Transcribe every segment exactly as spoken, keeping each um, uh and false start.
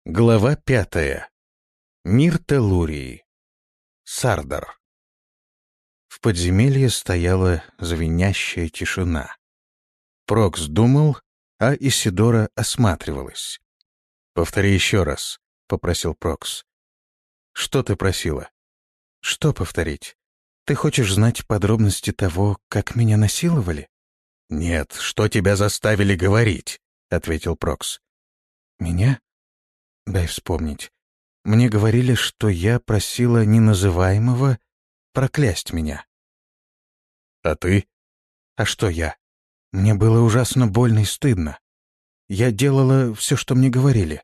Глава пятая. Мир Теллурии. Сардар. В подземелье стояла звенящая тишина. Прокс думал, а Исидора осматривалась. «Повтори еще раз», — попросил Прокс. «Что ты просила?» «Что повторить? Ты хочешь знать подробности того, как меня насиловали?» «Нет, что тебя заставили говорить», — ответил Прокс. «Меня? Дай вспомнить. Мне говорили, что я просила неназываемого проклясть меня». «А ты?» «А что я? Мне было ужасно больно и стыдно. Я делала все, что мне говорили».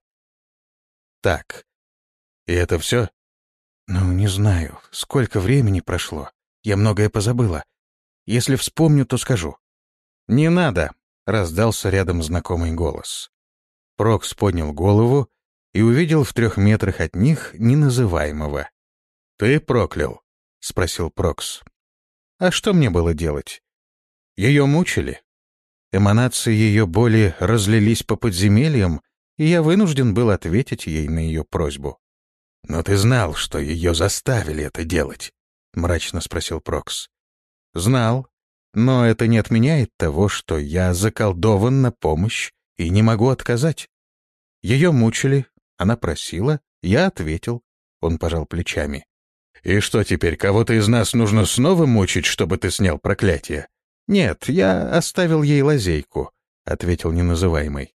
«Так. И это все?» «Ну, не знаю. Сколько времени прошло. Я многое позабыла. Если вспомню, то скажу». «Не надо», — раздался рядом знакомый голос. Прокс поднял голову и увидел в трех метрах от них неназываемого. «Ты проклял?» — спросил Прокс. «А что мне было делать? Ее мучили. Эманации ее боли разлились по подземельям, и я вынужден был ответить ей на ее просьбу». «Но ты знал, что ее заставили это делать?» — мрачно спросил Прокс. «Знал, но это не отменяет того, что я заколдован на помощь и не могу отказать. Ее мучили, она просила, я ответил». Он пожал плечами. «И что теперь, кого-то из нас нужно снова мучить, чтобы ты снял проклятие?» «Нет, я оставил ей лазейку», — ответил неназываемый.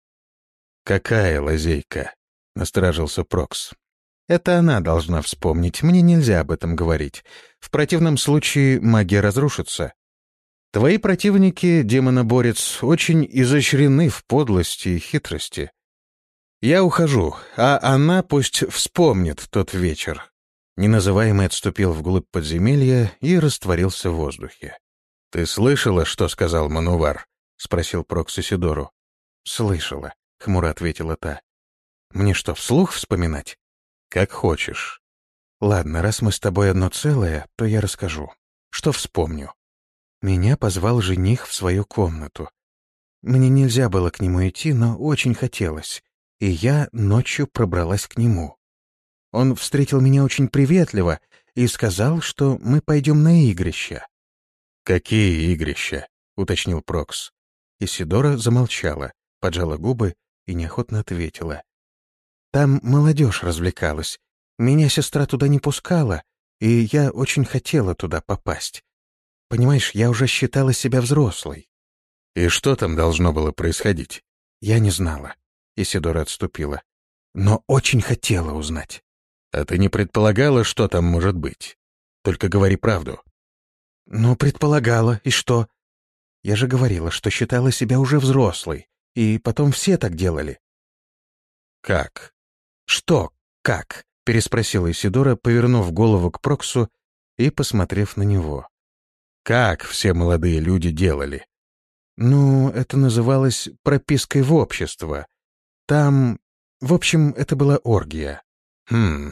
«Какая лазейка?» — насторожился Прокс. «Это она должна вспомнить, мне нельзя об этом говорить. В противном случае магия разрушится. Твои противники, демоноборец, очень изощрены в подлости и хитрости. Я ухожу, а она пусть вспомнит тот вечер». Неназываемый отступил вглубь подземелья и растворился в воздухе. «Ты слышала, что сказал Манувар?» — спросил Прокс Исидору. «Слышала», — хмуро ответила та. «Мне что, вслух вспоминать?» «Как хочешь». «Ладно, раз мы с тобой одно целое, то я расскажу. Что вспомню?» Меня позвал жених в свою комнату. Мне нельзя было к нему идти, но очень хотелось, и я ночью пробралась к нему. Он встретил меня очень приветливо и сказал, что мы пойдем на игрища. «Какие игрища?» — уточнил Прокс. Исидора замолчала, поджала губы и неохотно ответила. «Там молодежь развлекалась. Меня сестра туда не пускала, и я очень хотела туда попасть. Понимаешь, я уже считала себя взрослой». «И что там должно было происходить?» «Я не знала». Исидора отступила. «Но очень хотела узнать». «А ты не предполагала, что там может быть? Только говори правду». «Ну, предполагала. И что? Я же говорила, что считала себя уже взрослой, и потом все так делали». «Как?» «Что «как»?» — переспросила Исидора, повернув голову к Проксу и посмотрев на него. «Как все молодые люди делали?» «Ну, это называлось пропиской в общество. Там... В общем, это была оргия». «Хм...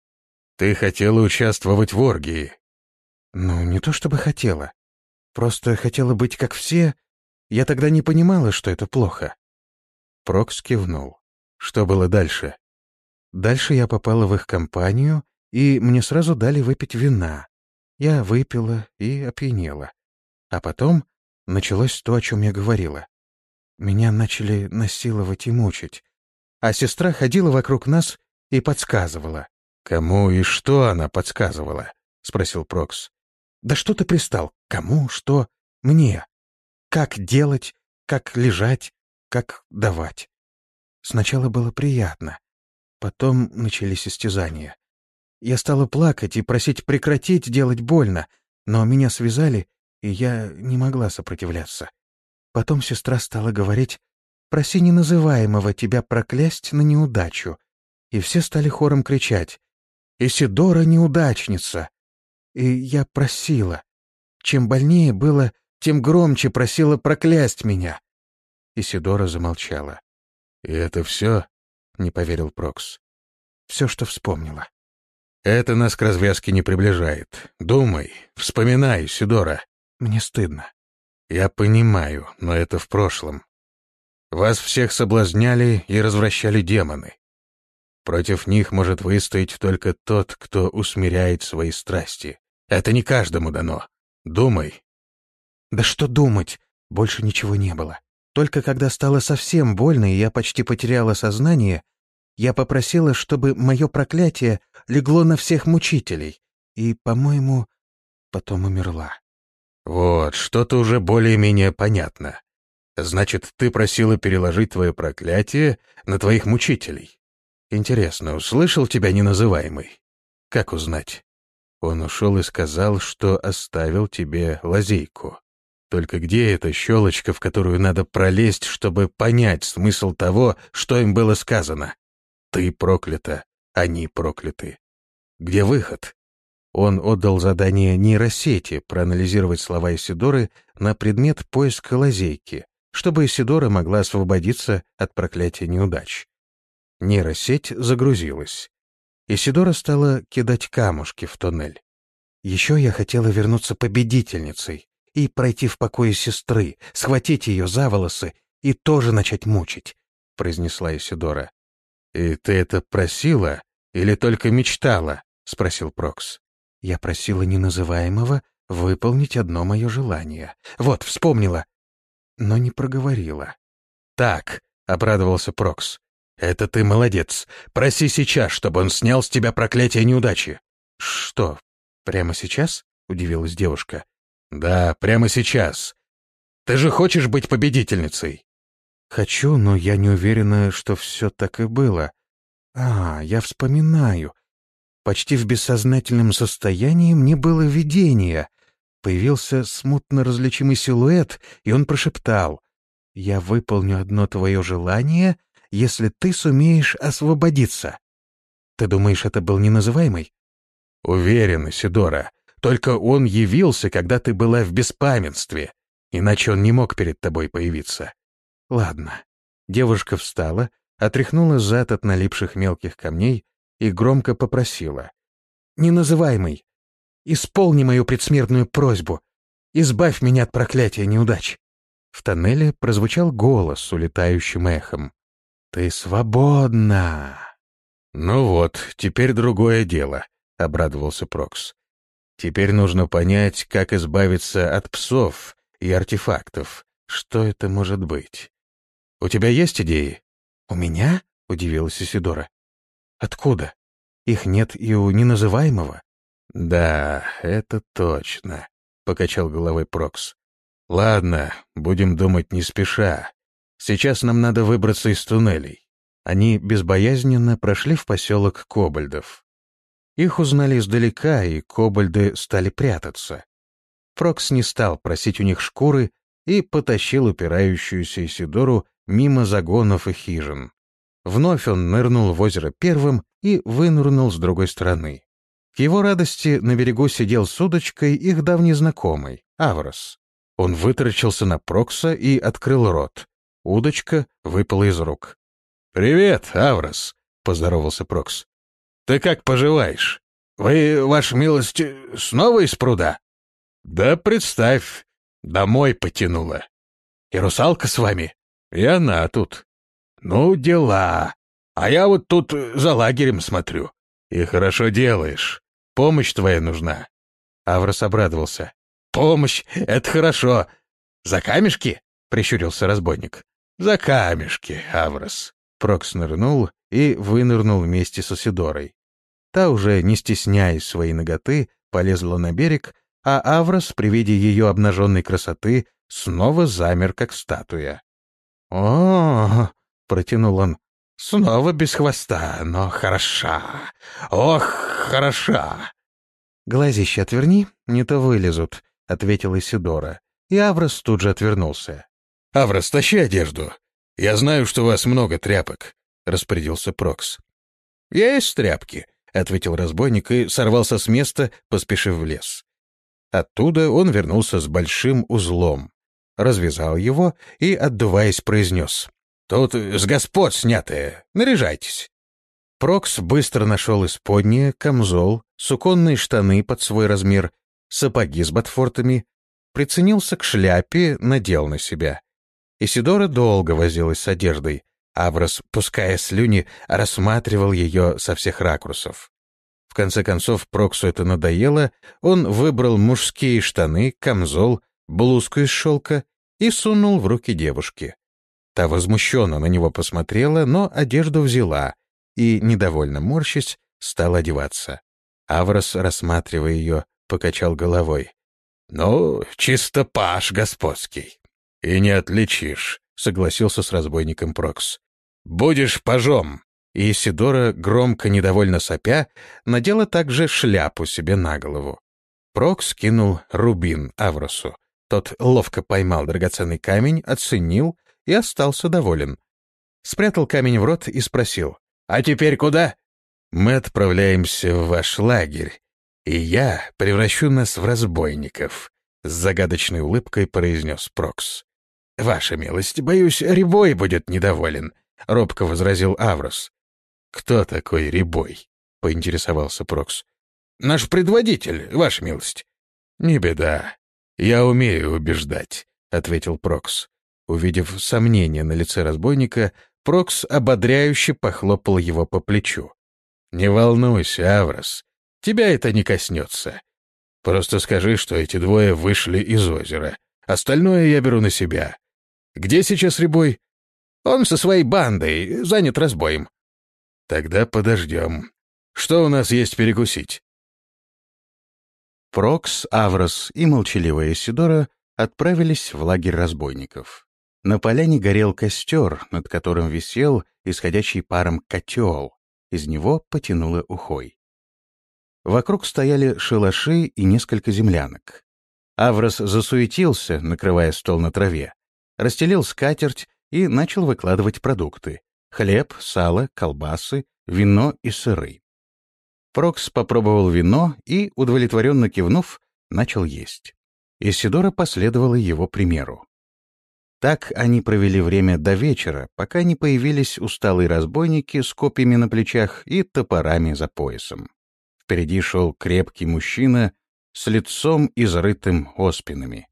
Ты хотела участвовать в оргии?» «Ну, не то чтобы хотела. Просто хотела быть как все. Я тогда не понимала, что это плохо». Прокс кивнул. «Что было дальше?» «Дальше я попала в их компанию, и мне сразу дали выпить вина. Я выпила и опьянела. А потом началось то, о чем я говорила. Меня начали насиловать и мучить. А сестра ходила вокруг нас и подсказывала». «Кому и что она подсказывала?» — спросил Прокс. «Да что ты пристал? Кому? Что? Мне. Как делать, как лежать, как давать. Сначала было приятно. Потом начались истязания. Я стала плакать и просить прекратить делать больно, но меня связали, и я не могла сопротивляться. Потом сестра стала говорить: «Проси неназываемого тебя проклясть на неудачу». И все стали хором кричать: «Исидора неудачница!» И я просила. Чем больнее было, тем громче просила проклясть меня. Исидора замолчала. «И это все?» — не поверил Прокс. «Все, что вспомнила». «Это нас к развязке не приближает. Думай, вспоминай, Исидора». «Мне стыдно». «Я понимаю, но это в прошлом. Вас всех соблазняли и развращали демоны. Против них может выстоять только тот, кто усмиряет свои страсти. Это не каждому дано. Думай». Да что думать? Больше ничего не было. Только когда стало совсем больно, и я почти потеряла сознание, я попросила, чтобы мое проклятие легло на всех мучителей, и, по-моему, потом умерла. «Вот, что-то уже более-менее понятно. Значит, ты просила переложить твое проклятие на твоих мучителей. Интересно, услышал тебя неназываемый? Как узнать? Он ушел и сказал, что оставил тебе лазейку. Только где эта щелочка, в которую надо пролезть, чтобы понять смысл того, что им было сказано? Ты проклята, они прокляты. Где выход?» Он отдал задание нейросети проанализировать слова Исидоры на предмет поиска лазейки, чтобы Исидора могла освободиться от проклятия неудач. Нейросеть загрузилась. Исидора стала кидать камушки в тоннель. «Еще я хотела вернуться победительницей и пройти в покое сестры, схватить ее за волосы и тоже начать мучить», — произнесла Исидора. «И ты это просила или только мечтала?» — спросил Прокс. «Я просила неназываемого выполнить одно мое желание. Вот, вспомнила, но не проговорила». «Так», — обрадовался Прокс, — «это ты молодец. Проси сейчас, чтобы он снял с тебя проклятие неудачи». «Что, прямо сейчас?» — удивилась девушка. «Да, прямо сейчас. Ты же хочешь быть победительницей?» «Хочу, но я не уверена, что все так и было. А, я вспоминаю. Почти в бессознательном состоянии мне было видение. Появился смутно различимый силуэт, и он прошептал: «Я выполню одно твое желание, если ты сумеешь освободиться». Ты думаешь, это был неназываемый? «Уверен, Исидора. Только он явился, когда ты была в беспамятстве, иначе он не мог перед тобой появиться». «Ладно». Девушка встала, отряхнула зад от налипших мелких камней и громко попросила: «Неназываемый, исполни мою предсмертную просьбу, избавь меня от проклятия неудач». В тоннеле прозвучал голос с улетающим эхом: «Ты свободна!» «Ну вот, теперь другое дело», — обрадовался Прокс. «Теперь нужно понять, как избавиться от псов и артефактов. Что это может быть? У тебя есть идеи?» «У меня?» — удивилась Исидора. «Откуда? Их нет и у неназываемого». «Да, это точно», — покачал головой Прокс. «Ладно, будем думать не спеша. Сейчас нам надо выбраться из туннелей». Они безбоязненно прошли в поселок Кобальдов. Их узнали издалека, и кобальды стали прятаться. Прокс не стал просить у них шкуры и потащил упирающуюся Исидору мимо загонов и хижин. Вновь он нырнул в озеро первым и вынырнул с другой стороны. К его радости на берегу сидел с удочкой их давний знакомый, Аврос. Он вытаращился на Прокса и открыл рот. Удочка выпала из рук. «Привет, Аврос», — поздоровался Прокс. «Ты как поживаешь? Вы, ваша милость, снова из пруда?» «Да представь, домой потянула. И русалка с вами? И она тут. Ну, дела. А я вот тут за лагерем смотрю. И хорошо делаешь. Помощь твоя нужна». Аврос обрадовался. «Помощь — это хорошо. За камешки?» — прищурился разбойник. «За камешки, Аврос». Прокс нырнул и вынырнул вместе с Исидорой. Та, уже не стесняясь своей наготы, полезла на берег, а Аврос при виде ее обнаженной красоты снова замер, как статуя. «О, — протянул он, — снова без хвоста, но хороша. Ох, хороша!» «Глазище отверни, не то вылезут», — ответила Исидора, и Аврос тут же отвернулся. «Аврос, тащи одежду. Я знаю, что у вас много тряпок», — распорядился Прокс. «Есть тряпки», — ответил разбойник и сорвался с места, поспешив в лес. Оттуда он вернулся с большим узлом, развязал его и, отдуваясь, произнес: «Тут с господ снятые, наряжайтесь». Прокс быстро нашел исподнее, камзол, суконные штаны под свой размер, сапоги с ботфортами, приценился к шляпе, надел на себя. Исидора долго возилась с одеждой, Аврос, пуская слюни, рассматривал ее со всех ракурсов. В конце концов, Проксу это надоело, он выбрал мужские штаны, камзол, блузку из шелка и сунул в руки девушки. Та возмущенно на него посмотрела, но одежду взяла и, недовольно морщась, стала одеваться. Аврос, рассматривая ее, покачал головой. «Ну, чисто паш господский. И не отличишь», — согласился с разбойником Прокс. «Будешь пажом». И Исидора, громко недовольно сопя, надела также шляпу себе на голову. Прокс кинул рубин Авросу. Тот ловко поймал драгоценный камень, оценил и остался доволен. Спрятал камень в рот и спросил: «А теперь куда?» «Мы отправляемся в ваш лагерь, и я превращу нас в разбойников», — с загадочной улыбкой произнес Прокс. «Ваша милость, боюсь, Рябой будет недоволен», — робко возразил Аврос. «Кто такой Рябой?» — поинтересовался Прокс. «Наш предводитель, ваша милость». «Не беда. Я умею убеждать», — ответил Прокс. Увидев сомнение на лице разбойника, Прокс ободряюще похлопал его по плечу. «Не волнуйся, Аврос, тебя это не коснется. Просто скажи, что эти двое вышли из озера. Остальное я беру на себя. Где сейчас Рябой?» «Он со своей бандой, занят разбоем». «Тогда подождем. Что у нас есть перекусить?» Прокс, Аврос и молчаливая Исидора отправились в лагерь разбойников. На поляне горел костер, над которым висел исходящий паром котел. Из него потянуло ухой. Вокруг стояли шалаши и несколько землянок. Аврос засуетился, накрывая стол на траве, расстелил скатерть и начал выкладывать продукты: хлеб, сало, колбасы, вино и сыры. Прокс попробовал вино и, удовлетворенно кивнув, начал есть. Исидора последовала его примеру. Так они провели время до вечера, пока не появились усталые разбойники с копьями на плечах и топорами за поясом. Впереди шел крепкий мужчина с лицом изрытым оспинами.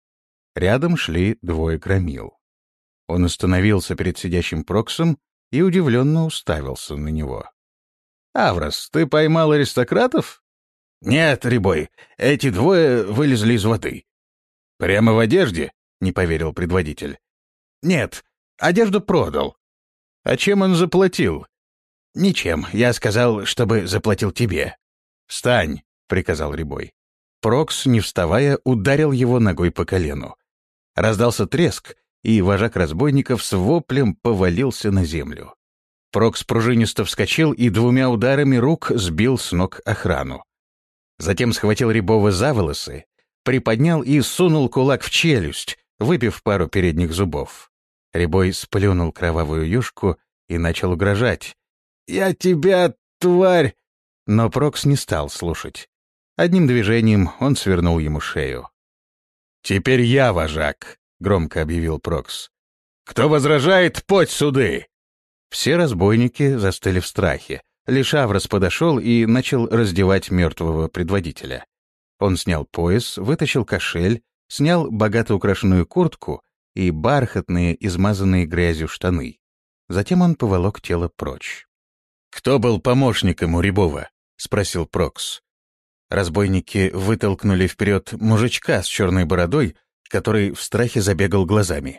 Рядом шли двое громил. Он остановился перед сидящим Проксом и удивленно уставился на него. «Аврос, ты поймал аристократов?» «Нет, Рябой, эти двое вылезли из воды». «Прямо в одежде?» — не поверил предводитель. «Нет, одежду продал». «А чем он заплатил?» «Ничем. Я сказал, чтобы заплатил тебе». «Встань!» — приказал Рябой. Прокс, не вставая, ударил его ногой по колену. Раздался треск, и вожак разбойников с воплем повалился на землю. Прокс пружинисто вскочил и двумя ударами рук сбил с ног охрану. Затем схватил Рябова за волосы, приподнял и сунул кулак в челюсть, выбив пару передних зубов. Рябой сплюнул кровавую юшку и начал угрожать. «Я тебя, тварь!» Но Прокс не стал слушать. Одним движением он свернул ему шею. «Теперь я вожак», — громко объявил Прокс. «Кто возражает, подь суды!» Все разбойники застыли в страхе. Лишь Аврос подошел и начал раздевать мертвого предводителя. Он снял пояс, вытащил кошель, снял богато украшенную куртку и бархатные, измазанные грязью штаны. Затем он поволок тело прочь. «Кто был помощником у Рябова?» — спросил Прокс. Разбойники вытолкнули вперед мужичка с черной бородой, который в страхе забегал глазами.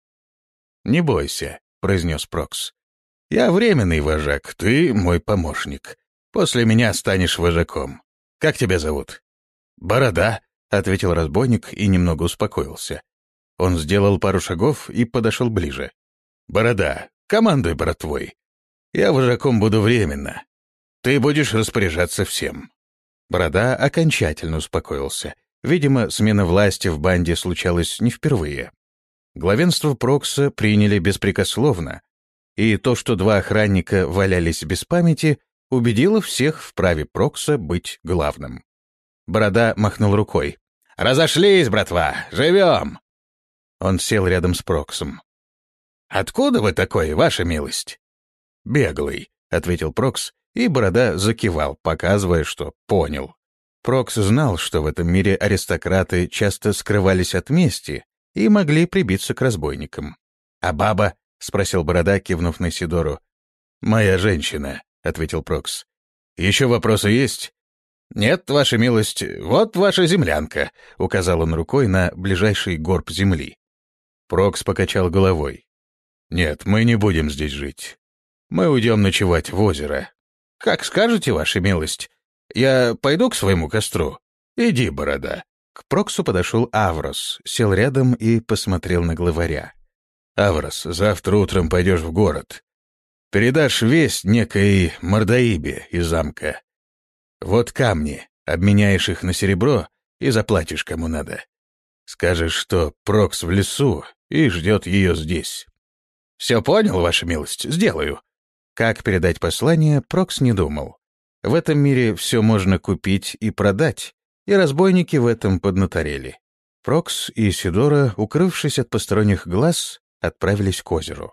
«Не бойся», — произнес Прокс. «Я временный вожак, ты мой помощник. После меня станешь вожаком. Как тебя зовут?» «Борода», — ответил разбойник и немного успокоился. Он сделал пару шагов и подошел ближе. «Борода, командуй братвой. Я вожаком буду временно. Ты будешь распоряжаться всем». Борода окончательно успокоился. Видимо, смена власти в банде случалась не впервые. Главенство Прокса приняли беспрекословно, и то, что два охранника валялись без памяти, убедило всех в праве Прокса быть главным. Борода махнул рукой. «Разошлись, братва! Живем!» Он сел рядом с Проксом. «Откуда вы такой, ваша милость?» «Беглый», — ответил Прокс, и Борода закивал, показывая, что понял. Прокс знал, что в этом мире аристократы часто скрывались от мести и могли прибиться к разбойникам. «А баба?» — спросил Борода, кивнув на Сидору. «Моя женщина», — ответил Прокс. «Еще вопросы есть?» «Нет, ваша милость, вот ваша землянка», — указал он рукой на ближайший горб земли. Прокс покачал головой. «Нет, мы не будем здесь жить. Мы уйдем ночевать в озеро». «Как скажете, ваша милость. Я пойду к своему костру. Иди, Борода». К Проксу подошел Аврос, сел рядом и посмотрел на главаря. «Аврос, завтра утром пойдешь в город. Передашь весть некой Мордаибе из замка. Вот камни, обменяешь их на серебро и заплатишь кому надо. Скажешь, что Прокс в лесу и ждет ее здесь». «Все понял, ваша милость, сделаю». Как передать послание, Прокс не думал. В этом мире все можно купить и продать, и разбойники в этом поднаторели. Прокс и Сидора, укрывшись от посторонних глаз, отправились к озеру.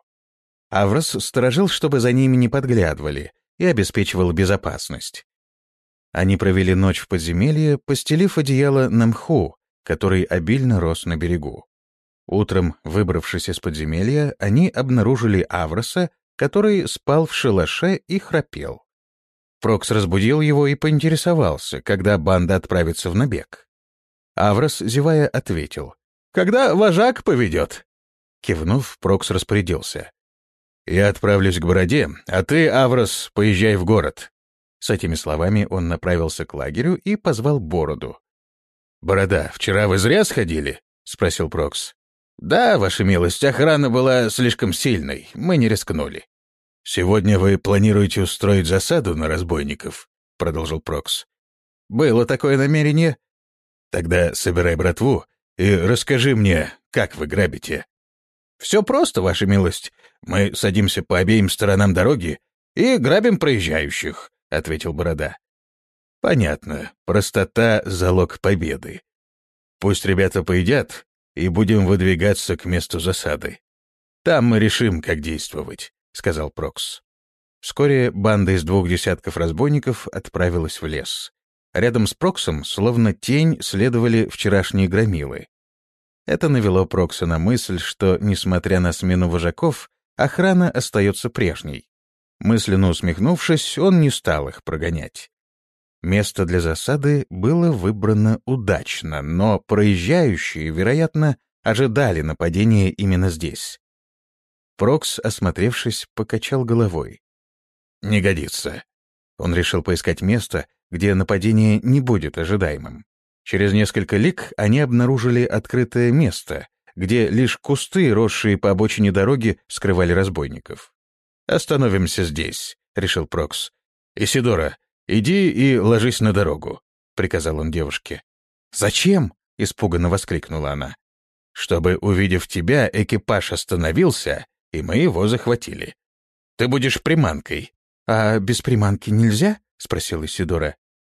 Аврос сторожил, чтобы за ними не подглядывали, и обеспечивал безопасность. Они провели ночь в подземелье, постелив одеяло на мху, который обильно рос на берегу. Утром, выбравшись из подземелья, они обнаружили Авроса, который спал в шалаше и храпел. Прокс разбудил его и поинтересовался, когда банда отправится в набег. Аврос, зевая, ответил: «Когда вожак поведет». Кивнув, Прокс распорядился: «Я отправлюсь к Бороде, а ты, Аврос, поезжай в город». С этими словами он направился к лагерю и позвал Бороду. «Борода, вчера вы зря сходили?» — спросил Прокс. «Да, ваша милость, охрана была слишком сильной, мы не рискнули». «Сегодня вы планируете устроить засаду на разбойников?» — продолжил Прокс. «Было такое намерение». «Тогда собирай братву и расскажи мне, как вы грабите». «Все просто, ваша милость. Мы садимся по обеим сторонам дороги и грабим проезжающих», — ответил Борода. «Понятно. Простота — залог победы. Пусть ребята поедят, и будем выдвигаться к месту засады. Там мы решим, как действовать», — сказал Прокс. Вскоре банда из двух десятков разбойников отправилась в лес. Рядом с Проксом, словно тень, следовали вчерашние громилы. Это навело Прокса на мысль, что, несмотря на смену вожаков, охрана остается прежней. Мысленно усмехнувшись, он не стал их прогонять. Место для засады было выбрано удачно, но проезжающие, вероятно, ожидали нападения именно здесь. Прокс, осмотревшись, покачал головой. «Не годится». Он решил поискать место, где нападение не будет ожидаемым. Через несколько лиг они обнаружили открытое место, где лишь кусты, росшие по обочине дороги, скрывали разбойников. «Остановимся здесь», — решил Прокс. «Исидора, иди и ложись на дорогу», — приказал он девушке. «Зачем?» — испуганно воскликнула она. «Чтобы, увидев тебя, экипаж остановился, и мы его захватили. Ты будешь приманкой». «А без приманки нельзя?» — спросила Исидора.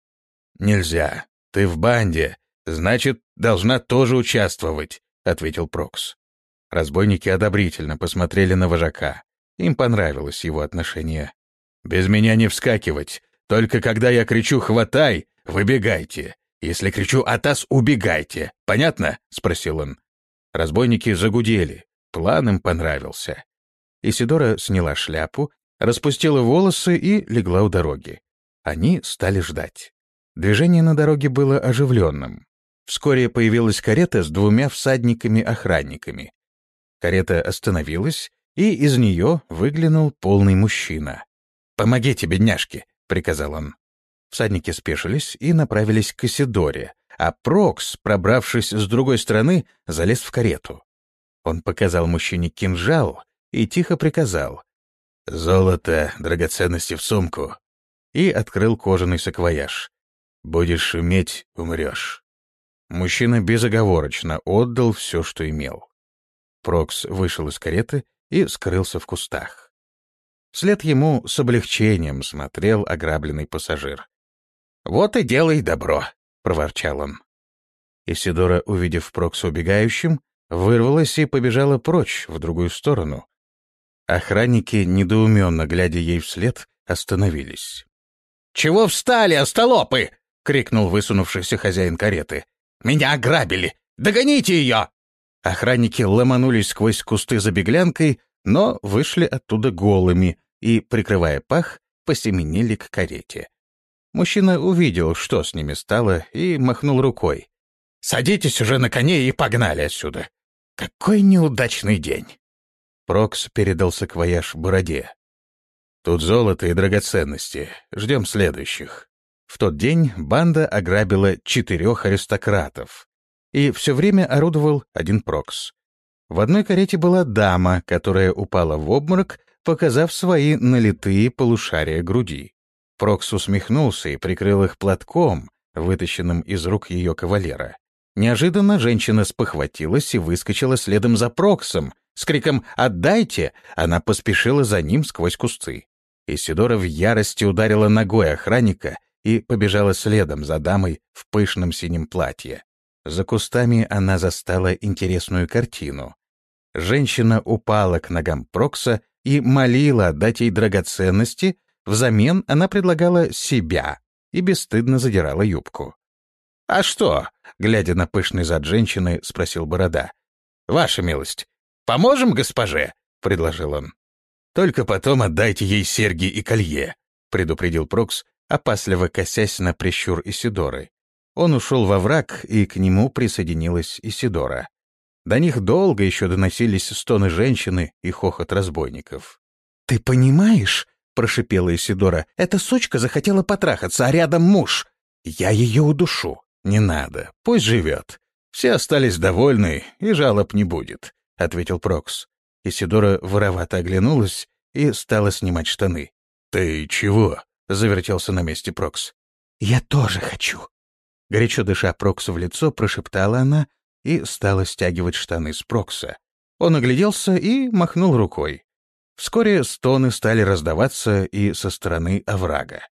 «Нельзя. Ты в банде, значит, должна тоже участвовать», — ответил Прокс. Разбойники одобрительно посмотрели на вожака. Им понравилось его отношение. «Без меня не вскакивать. Только когда я кричу «хватай», выбегайте. Если кричу «атас», убегайте. Понятно?» — спросил он. Разбойники загудели. План им понравился. Исидора сняла шляпу, распустила волосы и легла у дороги. Они стали ждать. Движение на дороге было оживленным. Вскоре появилась карета с двумя всадниками-охранниками. Карета остановилась, и из нее выглянул полный мужчина. «Помогите, бедняжке», — приказал он. Всадники спешились и направились к Исидоре, а Прокс, пробравшись с другой стороны, залез в карету. Он показал мужчине кинжал и тихо приказал: «Золото, драгоценности в сумку», и открыл кожаный саквояж. «Будешь шуметь — умрешь». Мужчина безоговорочно отдал все, что имел. Прокс вышел из кареты и скрылся в кустах. Вслед ему с облегчением смотрел ограбленный пассажир. «Вот и делай добро», — проворчал он. Исидора, увидев Прокса убегающим, вырвалась и побежала прочь, в другую сторону. Охранники, недоуменно глядя ей вслед, остановились. «Чего встали, остолопы?» — крикнул высунувшийся хозяин кареты. «Меня ограбили! Догоните ее!» Охранники ломанулись сквозь кусты за беглянкой, но вышли оттуда голыми и, прикрывая пах, посеменили к карете. Мужчина увидел, что с ними стало, и махнул рукой. «Садитесь уже на коней и погнали отсюда! Какой неудачный день!» Прокс передал саквояж Бороде. «Тут золото и драгоценности. Ждем следующих». В тот день банда ограбила четырех аристократов, и все время орудовал один Прокс. В одной карете была дама, которая упала в обморок, показав свои налитые полушария груди. Прокс усмехнулся и прикрыл их платком, вытащенным из рук ее кавалера. Неожиданно женщина спохватилась и выскочила следом за Проксом. С криком «Отдайте!» она поспешила за ним сквозь кусты. Исидора в ярости ударила ногой охранника и побежала следом за дамой в пышном синем платье. За кустами она застала интересную картину. Женщина упала к ногам Прокса и молила отдать ей драгоценности, взамен она предлагала себя и бесстыдно задирала юбку. «А что?» — глядя на пышный зад женщины, спросил Борода. «Ваша милость, поможем госпоже?» — предложил он. «Только потом отдайте ей серьги и колье», — предупредил Прокс, опасливо косясь на прищур Исидоры. Он ушел во враг, и к нему присоединилась Исидора. До них долго еще доносились стоны женщины и хохот разбойников. «Ты понимаешь?» — прошипела Исидора. «Эта сучка захотела потрахаться, а рядом муж. Я ее удушу». «Не надо, пусть живет. Все остались довольны, и жалоб не будет», — ответил Прокс. Исидора воровато оглянулась и стала снимать штаны. «Ты чего?» — завертелся на месте Прокс. «Я тоже хочу». Горячо дыша Проксу в лицо, прошептала она и стала стягивать штаны с Прокса. Он огляделся и махнул рукой. Вскоре стоны стали раздаваться и со стороны оврага.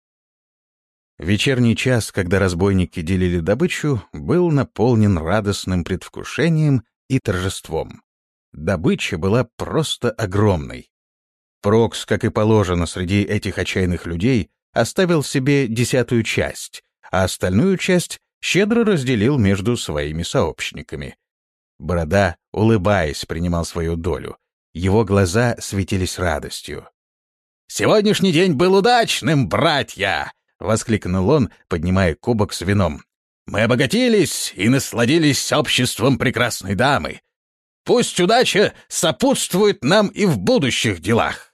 Вечерний час, когда разбойники делили добычу, был наполнен радостным предвкушением и торжеством. Добыча была просто огромной. Прокс, как и положено среди этих отчаянных людей, оставил себе десятую часть, а остальную часть щедро разделил между своими сообщниками. Борода, улыбаясь, принимал свою долю. Его глаза светились радостью. «Сегодняшний день был удачным, братья!» — воскликнул он, поднимая кубок с вином. «Мы обогатились и насладились обществом прекрасной дамы. Пусть удача сопутствует нам и в будущих делах».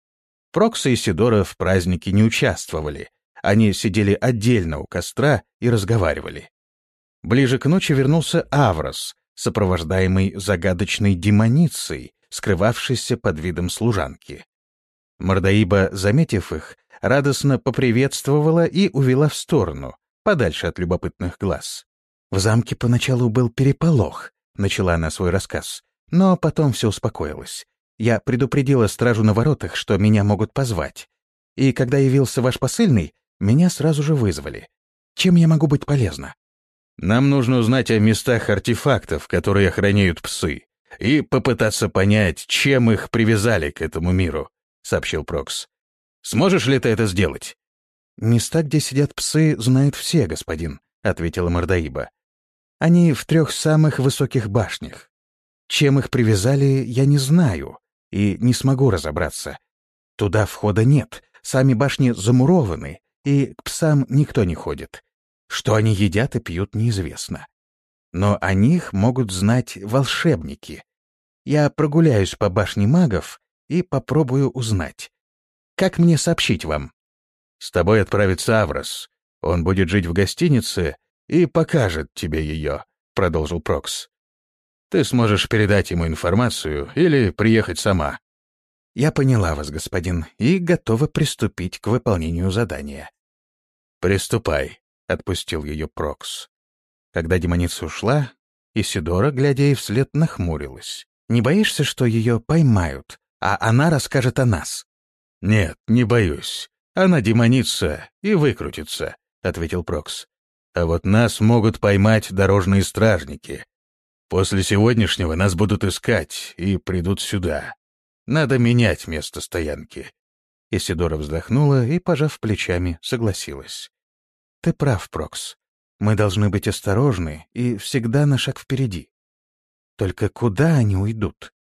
Прокс и Исидора в празднике не участвовали. Они сидели отдельно у костра и разговаривали. Ближе к ночи вернулся Аврос, сопровождаемый загадочной демоницей, скрывавшейся под видом служанки. Мордоиба, заметив их, радостно поприветствовала и увела в сторону, подальше от любопытных глаз. «В замке поначалу был переполох», — начала она свой рассказ, но потом все успокоилось. Я предупредила стражу на воротах, что меня могут позвать. И когда явился ваш посыльный, меня сразу же вызвали. Чем я могу быть полезна?» «Нам нужно узнать о местах артефактов, которые охраняют псы, и попытаться понять, чем их привязали к этому миру», — сообщил Прокс. «Сможешь ли ты это сделать?» «Места, где сидят псы, знают все, господин», — ответила Мордоиба. «Они в трех самых высоких башнях. Чем их привязали, я не знаю и не смогу разобраться. Туда входа нет, сами башни замурованы, и к псам никто не ходит. Что они едят и пьют, неизвестно. Но о них могут знать волшебники. Я прогуляюсь по башне магов и попробую узнать. Как мне сообщить вам?» «С тобой отправится Аврос. Он будет жить в гостинице и покажет тебе ее», — продолжил Прокс. «Ты сможешь передать ему информацию или приехать сама». «Я поняла вас, господин, и готова приступить к выполнению задания». «Приступай», — отпустил ее Прокс. Когда демоница ушла, Исидора, глядя ей вслед, нахмурилась. «Не боишься, что ее поймают, а она расскажет о нас?» «Нет, не боюсь. Она демоница и выкрутится», — ответил Прокс. «А вот нас могут поймать дорожные стражники. После сегодняшнего нас будут искать и придут сюда. Надо менять место стоянки». Исидора вздохнула и, пожав плечами, согласилась. «Ты прав, Прокс. Мы должны быть осторожны и всегда на шаг впереди. Только куда они уйдут?»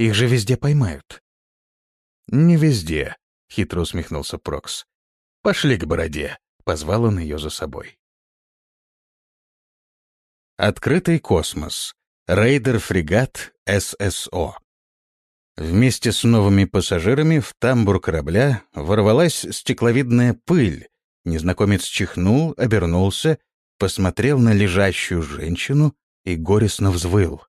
Их же везде поймают». «Не везде», — хитро усмехнулся Прокс. «Пошли к бороде», — позвал он ее за собой. Открытый космос. Рейдер-фрегат эс эс о. Вместе с новыми пассажирами в тамбур корабля ворвалась стекловидная пыль. Незнакомец чихнул, обернулся, посмотрел на лежащую женщину и горестно взвыл.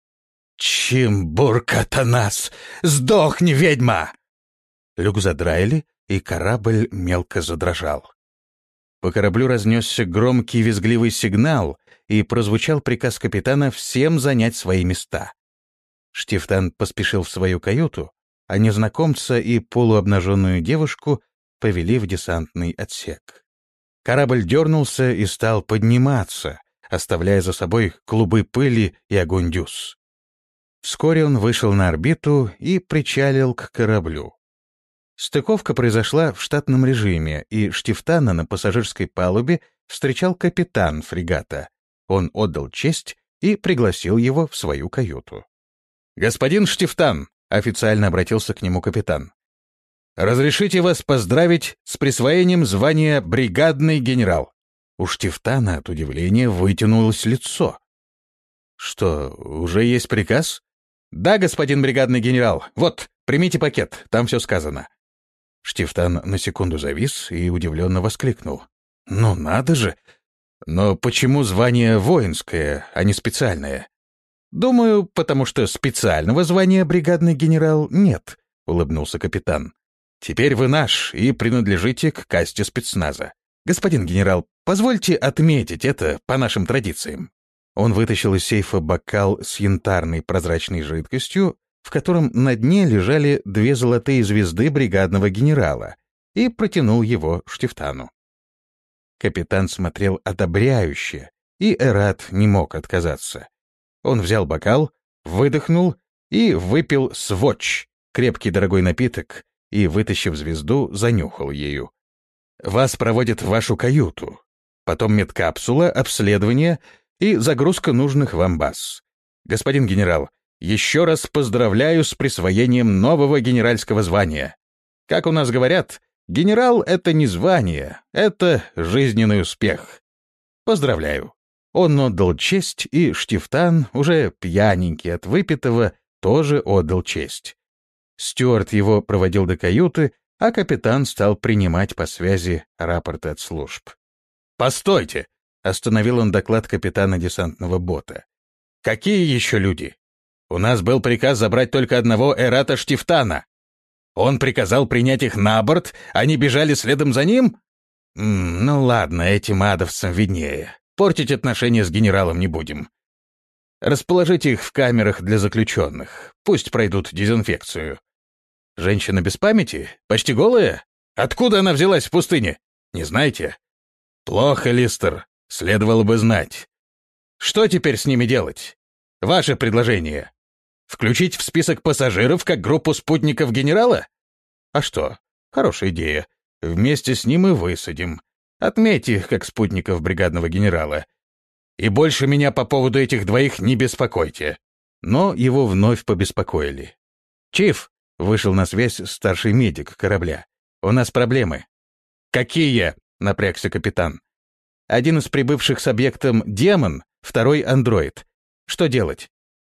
«Чимбур-катанас! Сдохни, ведьма!» Люк задраили, и корабль мелко задрожал. По кораблю разнесся громкий визгливый сигнал, и прозвучал приказ капитана всем занять свои места. Штифтан поспешил в свою каюту, а незнакомца и полуобнаженную девушку повели в десантный отсек. Корабль дернулся и стал подниматься, оставляя за собой клубы пыли и огонь дюз. Вскоре он вышел на орбиту и причалил к кораблю. Стыковка произошла в штатном режиме, и Штифтана на пассажирской палубе встречал капитан фрегата. Он отдал честь и пригласил его в свою каюту. «Господин Штифтан», — официально обратился к нему капитан, — «разрешите вас поздравить с присвоением звания бригадный генерал». У Штифтана от удивления вытянулось лицо. «Что, уже есть приказ?» «Да, господин бригадный генерал. Вот, примите пакет, там все сказано». Штифтан на секунду завис и удивленно воскликнул. «Ну надо же! Но почему звание воинское, а не специальное?» «Думаю, потому что специального звания бригадный генерал нет», — улыбнулся капитан. «Теперь вы наш и принадлежите к касте спецназа. Господин генерал, позвольте отметить это по нашим традициям». Он вытащил из сейфа бокал с янтарной прозрачной жидкостью, в котором на дне лежали две золотые звезды бригадного генерала, и протянул его Штифтану. Капитан смотрел одобряюще, и Эрат не мог отказаться. Он взял бокал, выдохнул и выпил свотч, крепкий дорогой напиток, и, вытащив звезду, занюхал ею. «Вас проводят в вашу каюту, потом медкапсула, обследование и загрузка нужных вам баз. Господин генерал, еще раз поздравляю с присвоением нового генеральского звания. Как у нас говорят, генерал — это не звание, это жизненный успех. Поздравляю». Он отдал честь, и Штифтан, уже пьяненький от выпитого, тоже отдал честь. Стюарт его проводил до каюты, а капитан стал принимать по связи рапорты от служб. «Постойте!» — остановил он доклад капитана десантного бота. «Какие еще люди? У нас был приказ забрать только одного Эрата Штифтана. Он приказал принять их на борт, они бежали следом за ним? М, ну ладно, этим адовцам виднее. Портить отношения с генералом не будем. Расположите их в камерах для заключенных. Пусть пройдут дезинфекцию. Женщина без памяти? Почти голая? Откуда она взялась в пустыне? Не знаете? Плохо, Листер. Следовало бы знать. Что теперь с ними делать? Ваше предложение. Включить в список пассажиров как группу спутников генерала? А что? Хорошая идея. Вместе с ним и высадим. Отметьте их как спутников бригадного генерала. И больше меня по поводу этих двоих не беспокойте». Но его вновь побеспокоили. «Чиф», — вышел на связь старший медик корабля, — «у нас проблемы». «Какие?» — напрягся капитан. «Один из прибывших с объектом демон, второй андроид. Что делать?»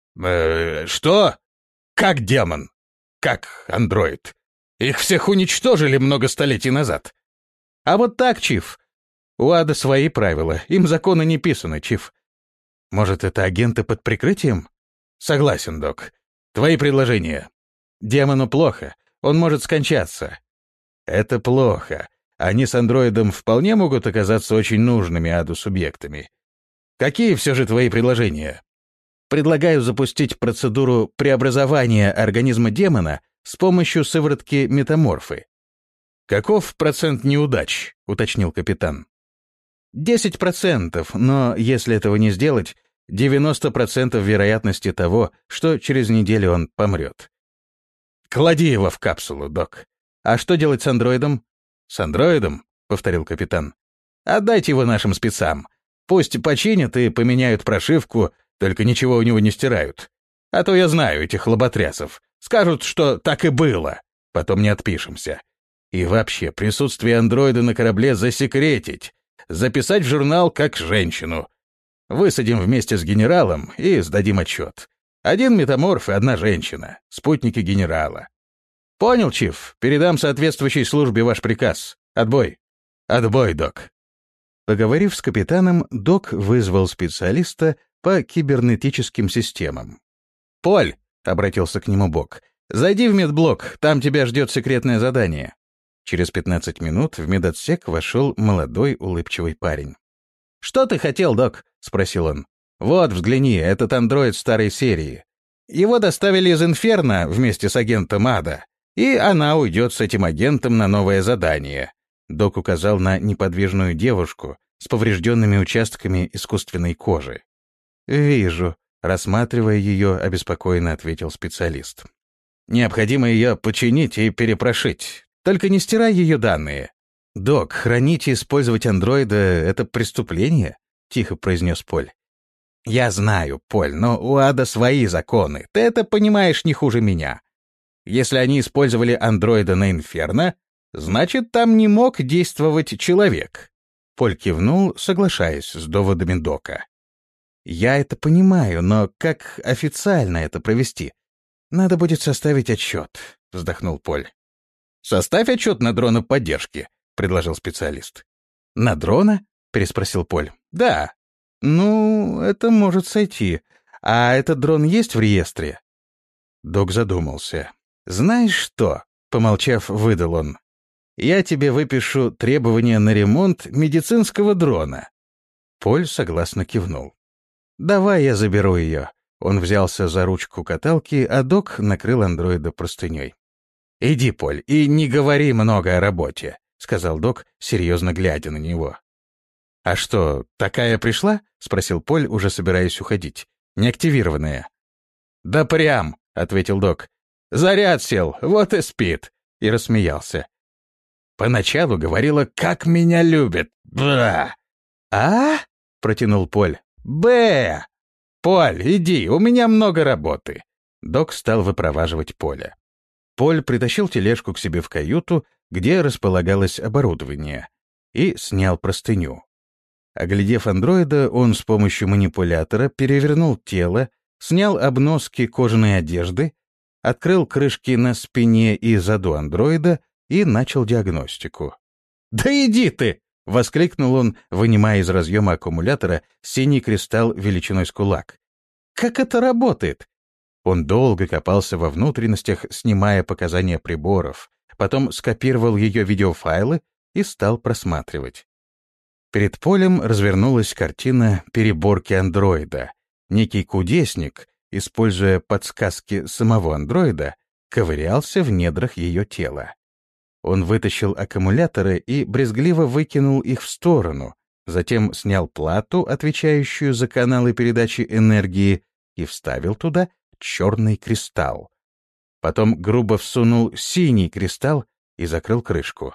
«Э, что? Как демон? Как андроид? Их всех уничтожили много столетий назад». «А вот так, Чиф. У ада свои правила, им законы не писаны, Чиф. Может, это агенты под прикрытием?» «Согласен, док. Твои предложения. Демону плохо, он может скончаться». «Это плохо. Они с андроидом вполне могут оказаться очень нужными аду субъектами. Какие все же твои предложения?» «Предлагаю запустить процедуру преобразования организма демона с помощью сыворотки метаморфы». «Каков процент неудач?» — уточнил капитан. «Десять процентов, но если этого не сделать, девяносто процентов вероятности того, что через неделю он помрет». «Клади его в капсулу, док. А что делать с андроидом?» «С андроидом?» — повторил капитан. «Отдайте его нашим спецам. Пусть починят и поменяют прошивку, только ничего у него не стирают. А то я знаю этих лоботрясов. Скажут, что так и было. Потом не отпишемся. И вообще, присутствие андроида на корабле засекретить. Записать в журнал как женщину. Высадим вместе с генералом и сдадим отчет. Один метаморф и одна женщина. Спутники генерала. Понял, Чиф? Передам соответствующей службе ваш приказ. Отбой. Отбой, док. Поговорив с капитаном, док вызвал специалиста по кибернетическим системам. «Поль», — обратился к нему Бок, — «зайди в медблок, там тебя ждет секретное задание». Через пятнадцать минут в медотсек вошел молодой улыбчивый парень. «Что ты хотел, док?» — спросил он. «Вот, взгляни, этот андроид старой серии. Его доставили из Инферно вместе с агентом Ада, и она уйдет с этим агентом на новое задание». Док указал на неподвижную девушку с поврежденными участками искусственной кожи. «Вижу», — рассматривая ее, обеспокоенно ответил специалист. «Необходимо ее починить и перепрошить. Только не стирай ее данные». «Док, хранить и использовать андроида — это преступление?» — тихо произнес Поль. «Я знаю, Поль, но у Ада свои законы. Ты это понимаешь не хуже меня. Если они использовали андроида на Инферно, значит, там не мог действовать человек». Поль кивнул, соглашаясь с доводами Дока. «Я это понимаю, но как официально это провести? Надо будет составить отчет», — вздохнул Поль. «Составь отчет на дрона поддержки», — предложил специалист. «На дрона?» — переспросил Поль. «Да». «Ну, это может сойти. А этот дрон есть в реестре?» Док задумался. «Знаешь что?» — помолчав, выдал он. «Я тебе выпишу требования на ремонт медицинского дрона». Поль согласно кивнул. «Давай я заберу ее». Он взялся за ручку каталки, а Док накрыл андроида простыней. «Иди, Поль, и не говори много о работе», — сказал Док, серьезно глядя на него. «А что, такая пришла?» — спросил Поль, уже собираясь уходить. «Неактивированная». «Да прям», — ответил Док. «Заряд сел, вот и спит», — и рассмеялся. Поначалу говорила, как меня любит. Бра! «А?» — протянул Поль. «Б! Поль, иди, у меня много работы». Док стал выпроваживать Поля. Поль притащил тележку к себе в каюту, где располагалось оборудование, и снял простыню. Оглядев андроида, он с помощью манипулятора перевернул тело, снял обноски кожаной одежды, открыл крышки на спине и заду андроида и начал диагностику. «Да иди ты!» — воскликнул он, вынимая из разъема аккумулятора синий кристалл величиной с кулак. «Как это работает?» Он долго копался во внутренностях, снимая показания приборов, потом скопировал ее видеофайлы и стал просматривать. Перед Полем развернулась картина переборки андроида. Некий кудесник, используя подсказки самого андроида, ковырялся в недрах ее тела. Он вытащил аккумуляторы и брезгливо выкинул их в сторону, затем снял плату, отвечающую за каналы передачи энергии, и вставил туда черный кристалл. Потом грубо всунул синий кристалл и закрыл крышку.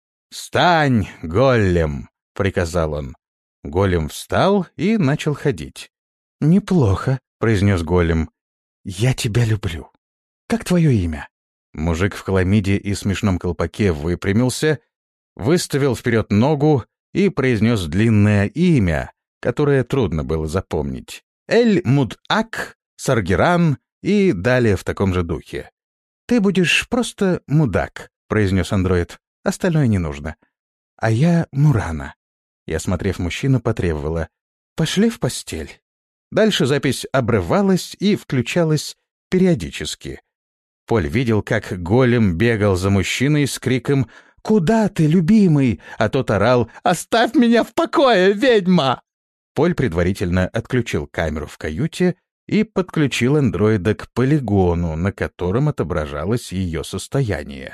«Встань, голем!» — приказал он. Голем встал и начал ходить. «Неплохо», — произнес голем. «Я тебя люблю. Как твое имя?» Мужик в хламиде и смешном колпаке выпрямился, выставил вперед ногу и произнес длинное имя, которое трудно было запомнить. Эль-Муд-Ак, Саргеран и далее в таком же духе. «Ты будешь просто Мудак», — произнес андроид. «Остальное не нужно. А я Мурана». И, осмотрев мужчину, потребовала: «Пошли в постель». Дальше запись обрывалась и включалась периодически. Поль видел, как голем бегал за мужчиной с криком «Куда ты, любимый?», а тот орал «Оставь меня в покое, ведьма!». Поль предварительно отключил камеру в каюте и подключил андроида к полигону, на котором отображалось ее состояние.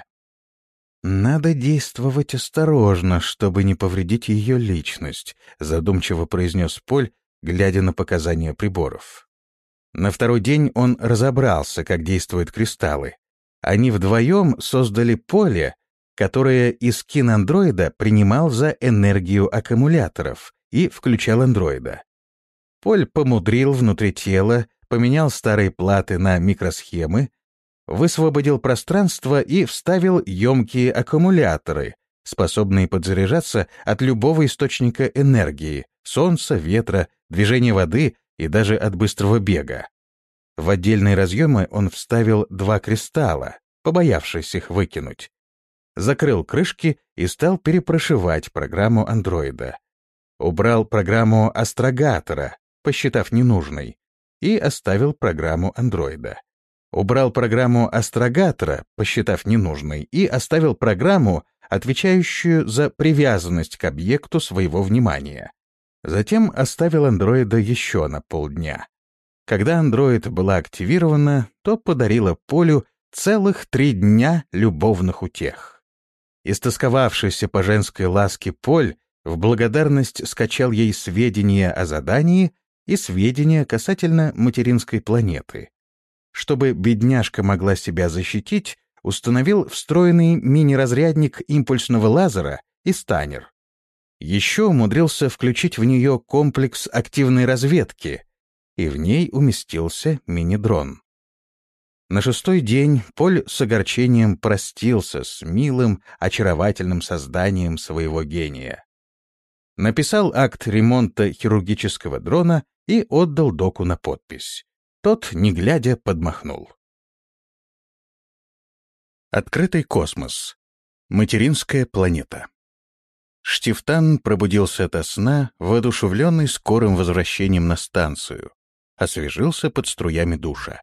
«Надо действовать осторожно, чтобы не повредить ее личность», — задумчиво произнес Поль, глядя на показания приборов. На второй день он разобрался, как действуют кристаллы. Они вдвоем создали поле, которое из кинандроида принимал за энергию аккумуляторов и включал андроида. Поль помудрил внутри тела, поменял старые платы на микросхемы, высвободил пространство и вставил емкие аккумуляторы, способные подзаряжаться от любого источника энергии — солнца, ветра, движения воды и даже от быстрого бега. В отдельные разъемы он вставил два кристалла, побоявшись их выкинуть. Закрыл крышки и стал перепрошивать программу андроида. Убрал программу астрогатора, посчитав ненужной, и оставил программу андроида. Убрал программу астрогатора, посчитав ненужной, и оставил программу, отвечающую за привязанность к объекту своего внимания. Затем оставил андроида еще на полдня. Когда андроид была активирована, то подарила Полю целых три дня любовных утех. Истосковавшийся по женской ласке Поль в благодарность скачал ей сведения о задании и сведения касательно материнской планеты. Чтобы бедняжка могла себя защитить, установил встроенный мини-разрядник импульсного лазера и станер. Еще умудрился включить в нее комплекс активной разведки, и в ней уместился мини-дрон. На шестой день Поль с огорчением простился с милым, очаровательным созданием своего гения. Написал акт ремонта хирургического дрона и отдал доку на подпись. Тот, не глядя, подмахнул. Открытый космос. Материнская планета. Штифтан пробудился ото сна, воодушевленный скорым возвращением на станцию, освежился под струями душа.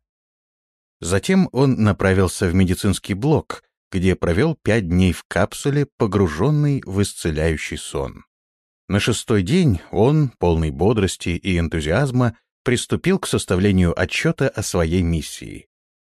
Затем он направился в медицинский блок, где провел пять дней в капсуле, погруженный в исцеляющий сон. На шестой день он, полный бодрости и энтузиазма, приступил к составлению отчета о своей миссии.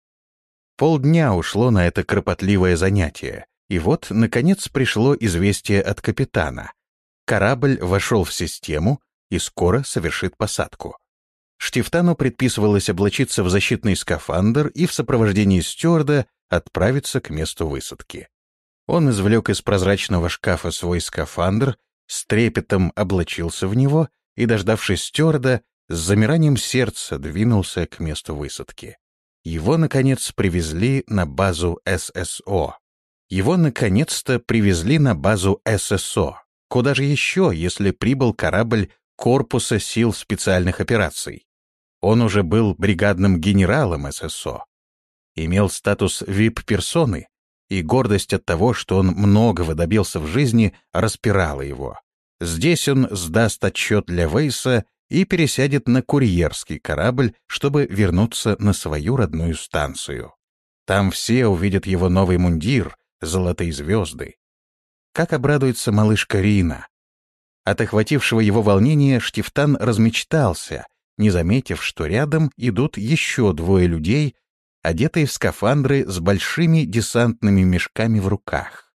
Полдня ушло на это кропотливое занятие, и вот, наконец, пришло известие от капитана. Корабль вошел в систему и скоро совершит посадку. Штифтану предписывалось облачиться в защитный скафандр и в сопровождении стюарда отправиться к месту высадки. Он извлек из прозрачного шкафа свой скафандр, с трепетом облачился в него и, дождавшись стюарда, с замиранием сердца двинулся к месту высадки. Его, наконец, привезли на базу эс эс о. Его, наконец-то, привезли на базу эс эс о. Куда же еще, если прибыл корабль Корпуса сил специальных операций? Он уже был бригадным генералом эс эс о. Имел статус ви ай пи-персоны, и гордость от того, что он многого добился в жизни, распирала его. Здесь он сдаст отчет для Вейса и пересядет на курьерский корабль, чтобы вернуться на свою родную станцию. Там все увидят его новый мундир, золотые звезды. Как обрадуется малышка Рина. От охватившего его волнения Штифтан размечтался, не заметив, что рядом идут еще двое людей, одетые в скафандры с большими десантными мешками в руках.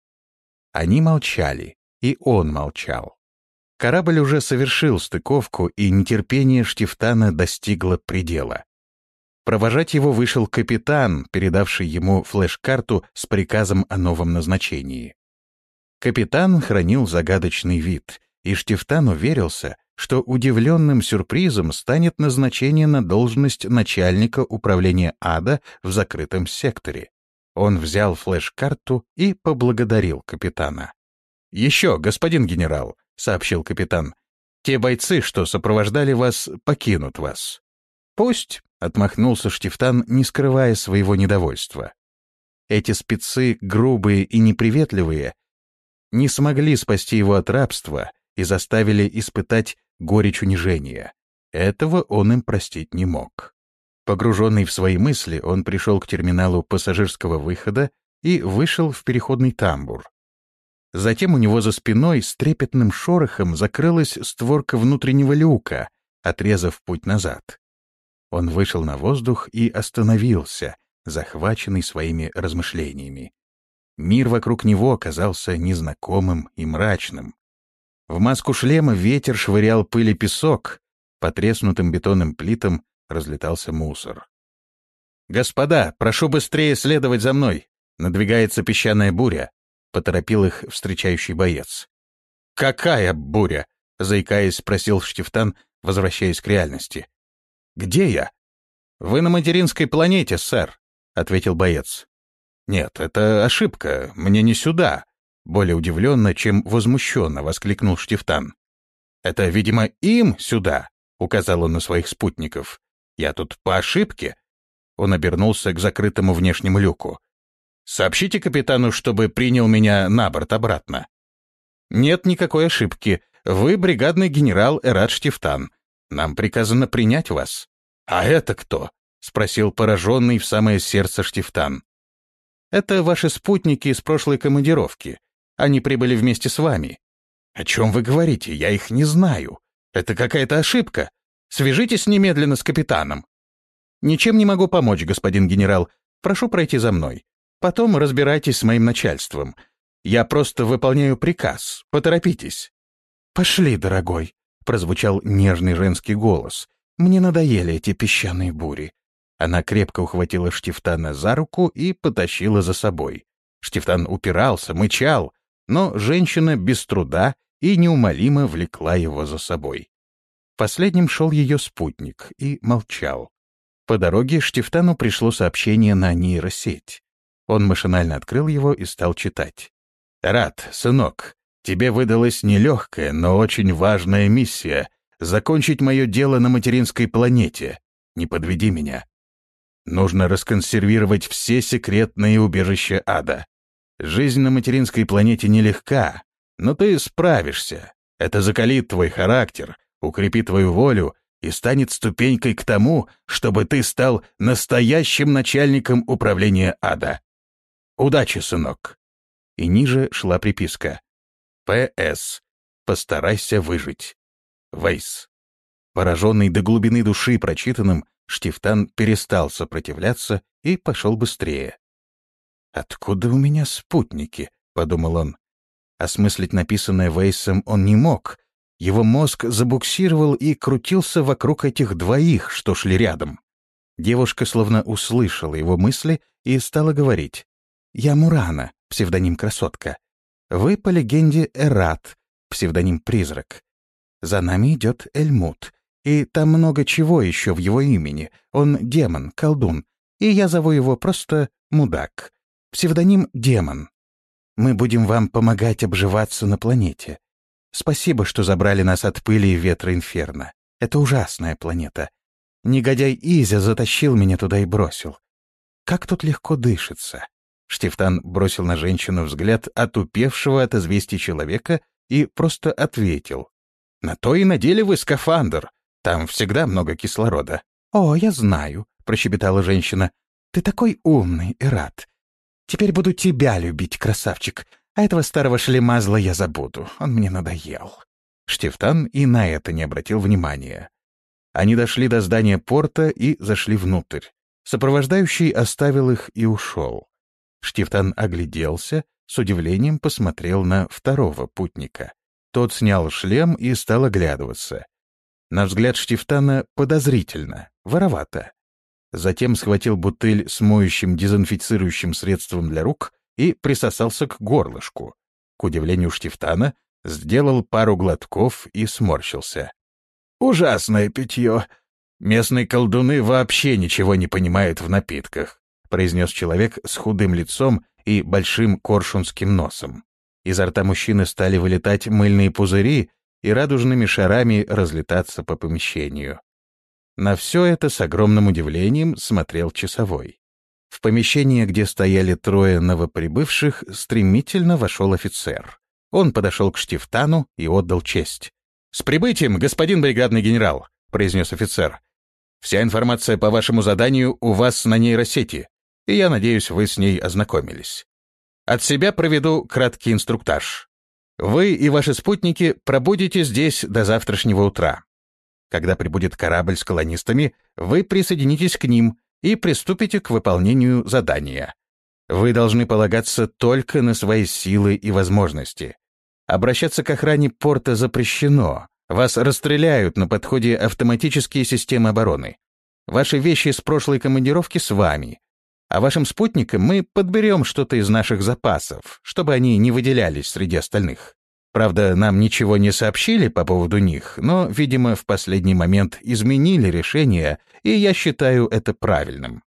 Они молчали, и он молчал. Корабль уже совершил стыковку, и нетерпение Штифтана достигло предела. Провожать его вышел капитан, передавший ему флеш-карту с приказом о новом назначении. Капитан хранил загадочный вид, и Штифтан уверился, что удивленным сюрпризом станет назначение на должность начальника управления ада в закрытом секторе. Он взял флеш-карту и поблагодарил капитана. «Еще, господин генерал», — сообщил капитан, — «те бойцы, что сопровождали вас, покинут вас». «Пусть», — отмахнулся Штифтан, не скрывая своего недовольства. Эти спецы, грубые и неприветливые, не смогли спасти его от рабства и заставили испытать горечь унижения. Этого он им простить не мог. Погруженный в свои мысли, он пришел к терминалу пассажирского выхода и вышел в переходный тамбур. Затем у него за спиной с трепетным шорохом закрылась створка внутреннего люка, отрезав путь назад. Он вышел на воздух и остановился, захваченный своими размышлениями. Мир вокруг него оказался незнакомым и мрачным. В маску шлема ветер швырял пыль и песок, по треснутым бетонным плитам разлетался мусор. «Господа, прошу быстрее следовать за мной! Надвигается песчаная буря!» — поторопил их встречающий боец. «Какая буря?» — заикаясь, спросил Штифтан, возвращаясь к реальности. «Где я?» «Вы на материнской планете, сэр», — ответил боец. «Нет, это ошибка, мне не сюда», — более удивленно, чем возмущенно воскликнул Штифтан. «Это, видимо, им сюда», — указал он на своих спутников. «Я тут по ошибке». Он обернулся к закрытому внешнему люку. «Сообщите капитану, чтобы принял меня на борт обратно». «Нет никакой ошибки. Вы бригадный генерал Эрат Штифтан. Нам приказано принять вас». «А это кто?» — спросил пораженный в самое сердце Штифтан. «Это ваши спутники из прошлой командировки. Они прибыли вместе с вами». «О чем вы говорите? Я их не знаю. Это какая-то ошибка. Свяжитесь немедленно с капитаном». «Ничем не могу помочь, господин генерал. Прошу пройти за мной. Потом разбирайтесь с моим начальством. Я просто выполняю приказ. Поторопитесь». «Пошли, дорогой», — прозвучал нежный женский голос. «Мне надоели эти песчаные бури». Она крепко ухватила Штифтана за руку и потащила за собой. Штифтан упирался, мычал, но женщина без труда и неумолимо влекла его за собой. Последним шел ее спутник и молчал. По дороге Штифтану пришло сообщение на нейросеть. Он машинально открыл его и стал читать. «Рад, сынок, тебе выдалась нелегкая, но очень важная миссия — закончить мое дело на материнской планете. Не подведи меня. Нужно расконсервировать все секретные убежища ада. Жизнь на материнской планете нелегка, но ты справишься. Это закалит твой характер, укрепит твою волю и станет ступенькой к тому, чтобы ты стал настоящим начальником управления ада. Удачи, сынок». И ниже шла приписка. «П С. Постарайся выжить. Вейс». Пораженный до глубины души прочитанным, Штифтан перестал сопротивляться и пошел быстрее. «Откуда у меня спутники?» — подумал он. Осмыслить написанное Вейсом он не мог. Его мозг забуксировал и крутился вокруг этих двоих, что шли рядом. Девушка словно услышала его мысли и стала говорить. «Я Мурана, псевдоним Красотка. Вы, по легенде, Эрат, псевдоним Призрак. За нами идет Эльмут, и там много чего еще в его имени. Он демон, колдун, и я зову его просто Мудак, псевдоним Демон. Мы будем вам помогать обживаться на планете. Спасибо, что забрали нас от пыли и ветра Инферно. Это ужасная планета. Негодяй Изя затащил меня туда и бросил. Как тут легко дышится». Штифтан бросил на женщину взгляд отупевшего от известий человека и просто ответил. «На то и надели вы скафандр. Там всегда много кислорода». «О, я знаю», — прощебетала женщина. «Ты такой умный, Эрат. Теперь буду тебя любить, красавчик, а этого старого шлемазла я забуду. Он мне надоел». Штифтан и на это не обратил внимания. Они дошли до здания порта и зашли внутрь. Сопровождающий оставил их и ушел. Штифтан огляделся, с удивлением посмотрел на второго путника. Тот снял шлем и стал оглядываться. На взгляд Штифтана подозрительно, воровато. Затем схватил бутыль с моющим дезинфицирующим средством для рук и присосался к горлышку. К удивлению Штифтана, сделал пару глотков и сморщился. «Ужасное питье. Местные колдуны вообще ничего не понимают в напитках», произнес человек с худым лицом и большим коршунским носом. Изо рта мужчины стали вылетать мыльные пузыри и радужными шарами разлетаться по помещению. На все это с огромным удивлением смотрел часовой. В помещение, где стояли трое новоприбывших, стремительно вошел офицер. Он подошел к Штифтану и отдал честь. «С прибытием, господин бригадный генерал!» — произнес офицер. «Вся информация по вашему заданию у вас на нейросети, и я надеюсь, вы с ней ознакомились. От себя проведу краткий инструктаж. Вы и ваши спутники пробудете здесь до завтрашнего утра. Когда прибудет корабль с колонистами, вы присоединитесь к ним и приступите к выполнению задания. Вы должны полагаться только на свои силы и возможности. Обращаться к охране порта запрещено. Вас расстреляют на подходе автоматические системы обороны. Ваши вещи с прошлой командировки с вами. А вашим спутникам мы подберем что-то из наших запасов, чтобы они не выделялись среди остальных. Правда, нам ничего не сообщили по поводу них, но, видимо, в последний момент изменили решение, и я считаю это правильным.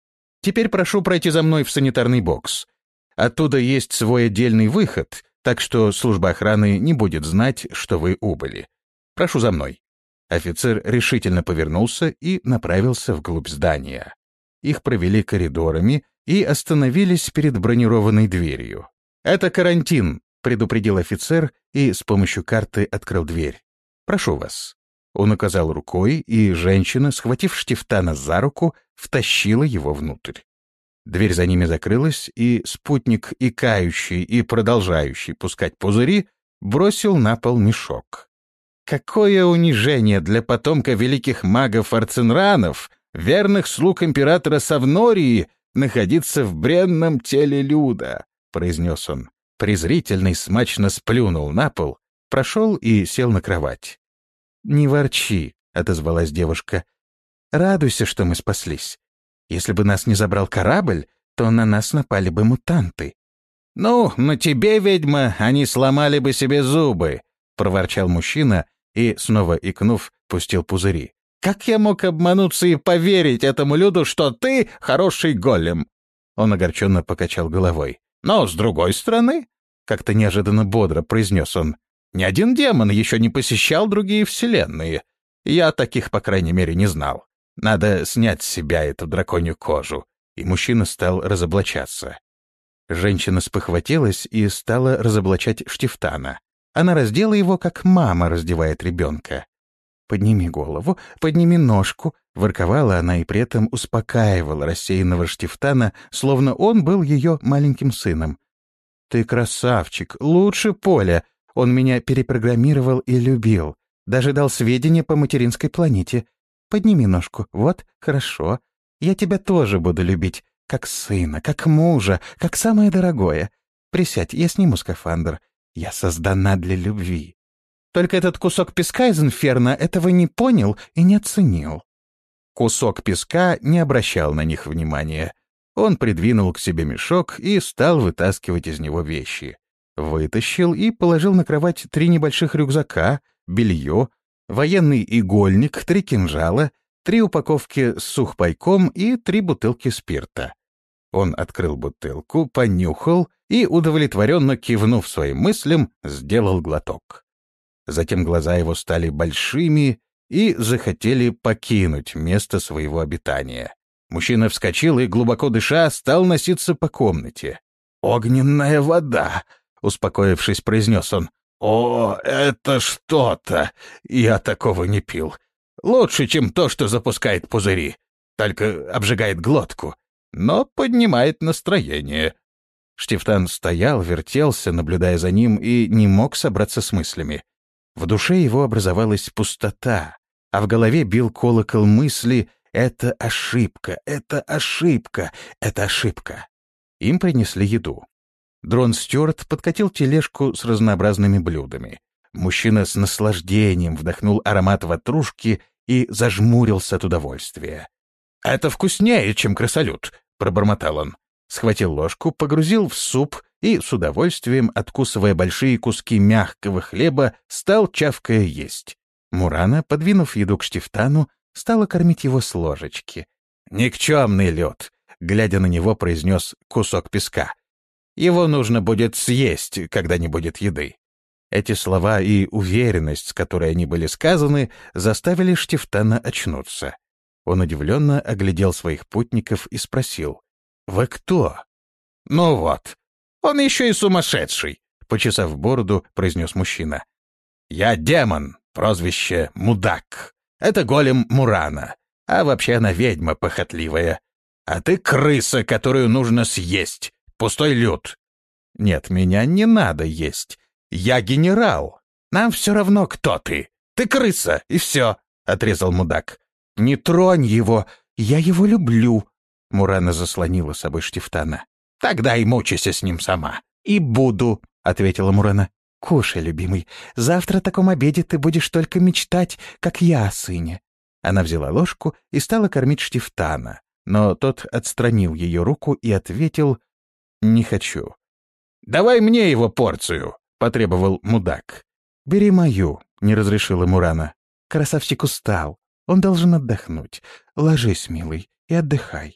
теперь прошу пройти за мной в санитарный бокс. Оттуда есть свой отдельный выход, так что служба охраны не будет знать, что вы убыли. Прошу за мной». Офицер решительно повернулся и направился вглубь здания. Их провели коридорами и остановились перед бронированной дверью. «Это карантин», — предупредил офицер и с помощью карты открыл дверь. «Прошу вас». Он указал рукой, и женщина, схватив Штифтана за руку, втащила его внутрь. Дверь за ними закрылась, и спутник, икающий и продолжающий пускать пузыри, бросил на пол мешок. Какое унижение для потомка великих магов-арцинранов, верных слуг императора Савнории, находиться в бренном теле Люда, — произнес он. Презрительно и смачно сплюнул на пол, прошел и сел на кровать. «Не ворчи», — отозвалась девушка. «Радуйся, что мы спаслись. Если бы нас не забрал корабль, то на нас напали бы мутанты». «Ну, на тебе, ведьма, они сломали бы себе зубы», — проворчал мужчина и, снова икнув, пустил пузыри. «Как я мог обмануться и поверить этому Люду, что ты хороший голем?» Он огорченно покачал головой. «Но, с другой стороны», — как-то неожиданно бодро произнес он, «ни один демон еще не посещал другие вселенные. Я таких, по крайней мере, не знал. Надо снять с себя эту драконью кожу». И мужчина стал разоблачаться. Женщина спохватилась и стала разоблачать Штифтана. Она раздела его, как мама раздевает ребенка. «Подними голову, подними ножку», — ворковала она и при этом успокаивала рассеянного Штифтана, словно он был ее маленьким сыном. «Ты красавчик, лучше Поля. Он меня перепрограммировал и любил. Даже дал сведения по материнской планете. Подними ножку, вот, хорошо. Я тебя тоже буду любить, как сына, как мужа, как самое дорогое. Присядь, я сниму скафандр. Я создана для любви». Только этот кусок песка из инферно этого не понял и не оценил. Кусок песка не обращал на них внимания. Он придвинул к себе мешок и стал вытаскивать из него вещи. Вытащил и положил на кровать три небольших рюкзака, белье, военный игольник, три кинжала, три упаковки с сухпайком и три бутылки спирта. Он открыл бутылку, понюхал и, удовлетворенно кивнув своим мыслям, сделал глоток. Затем глаза его стали большими и захотели покинуть место своего обитания. Мужчина вскочил и, глубоко дыша, стал носиться по комнате. «Огненная вода!» — успокоившись, произнес он. «О, это что-то! Я такого не пил. Лучше, чем то, что запускает пузыри. Только обжигает глотку, но поднимает настроение». Штифтан стоял, вертелся, наблюдая за ним, и не мог собраться с мыслями. В душе его образовалась пустота, а в голове бил колокол мысли «это ошибка, это ошибка, это ошибка». Им принесли еду. Дрон Стюарт подкатил тележку с разнообразными блюдами. Мужчина с наслаждением вдохнул аромат ватрушки и зажмурился от удовольствия. «Это вкуснее, чем крысолют», — пробормотал он. Схватил ложку, погрузил в суп и, с удовольствием, откусывая большие куски мягкого хлеба, стал, чавкая, есть. Мурана, подвинув еду к Штифтану, стала кормить его с ложечки. «Никчемный лед», — глядя на него, произнес кусок песка. «Его нужно будет съесть, когда не будет еды». Эти слова и уверенность, с которой они были сказаны, заставили Штифтана очнуться. Он удивленно оглядел своих путников и спросил: «Вы кто?» «Ну вот, он еще и сумасшедший», — почесав бороду, произнес мужчина. «Я демон, прозвище Мудак. Это голем Мурана, а вообще она ведьма похотливая. А ты крыса, которую нужно съесть, пустой люд». «Нет, меня не надо есть. Я генерал. Нам все равно, кто ты. Ты крыса, и все», — отрезал Мудак. «Не тронь его, я его люблю». Мурана заслонила собой Штифтана. «Тогда и мучайся с ним сама». «И буду», — ответила Мурана. «Кушай, любимый. Завтра о таком обеде ты будешь только мечтать, как я о сыне». Она взяла ложку и стала кормить Штифтана, но тот отстранил ее руку и ответил: «Не хочу». «Давай мне его порцию», — потребовал Мудак. «Бери мою», — не разрешила Мурана. «Красавчик устал. Он должен отдохнуть. Ложись, милый, и отдыхай».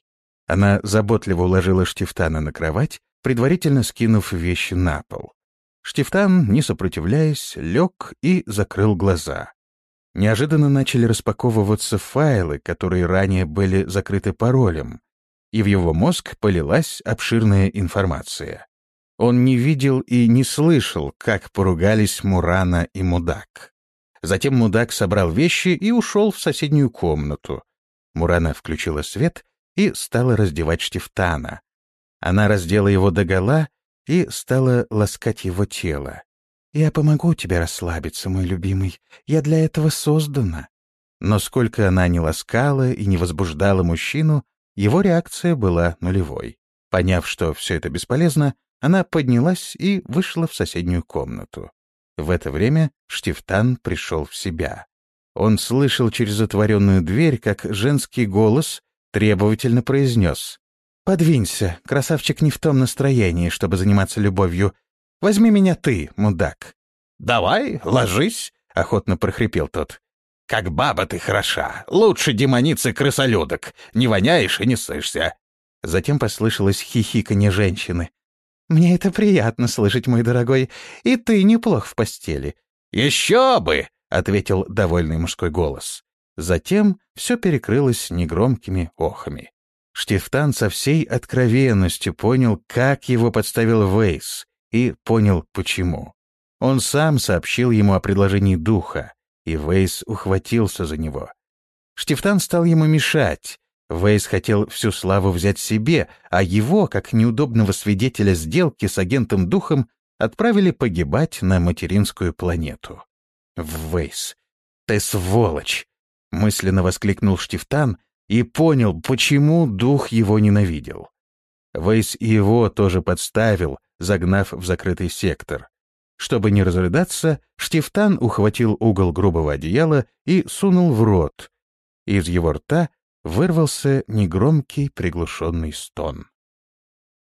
Она заботливо уложила Штифтана на кровать, предварительно скинув вещи на пол. Штифтан, не сопротивляясь, лег и закрыл глаза. Неожиданно начали распаковываться файлы, которые ранее были закрыты паролем, и в его мозг полилась обширная информация. Он не видел и не слышал, как поругались Мурана и Мудак. Затем Мудак собрал вещи и ушел в соседнюю комнату. Мурана включила свет и стала раздевать Штифтана. Она раздела его догола и стала ласкать его тело. «Я помогу тебе расслабиться, мой любимый. Я для этого создана». Но сколько она ни ласкала и не возбуждала мужчину, его реакция была нулевой. Поняв, что все это бесполезно, она поднялась и вышла в соседнюю комнату. В это время Штифтан пришел в себя. Он слышал через отворенную дверь, как женский голос требовательно произнес: «Подвинься, красавчик не в том настроении, чтобы заниматься любовью. Возьми меня ты, мудак». «Давай, ложись», — охотно прохрипел тот. «Как баба ты хороша, лучше демоницы-крысолюдок, не воняешь и не сышься». Затем послышалось хихиканье женщины. «Мне это приятно слышать, мой дорогой, и ты неплох в постели». «Еще бы!» — ответил довольный мужской голос. Затем все перекрылось негромкими охами. Штифтан со всей откровенностью понял, как его подставил Вейс, и понял, почему. Он сам сообщил ему о предложении духа, и Вейс ухватился за него. Штифтан стал ему мешать. Вейс хотел всю славу взять себе, а его, как неудобного свидетеля сделки с агентом-духом, отправили погибать на материнскую планету. «Вейс, ты сволочь!» — мысленно воскликнул Штифтан и понял, почему дух его ненавидел. Вейс и его тоже подставил, загнав в закрытый сектор. Чтобы не разрыдаться, Штифтан ухватил угол грубого одеяла и сунул в рот. Из его рта вырвался негромкий приглушенный стон.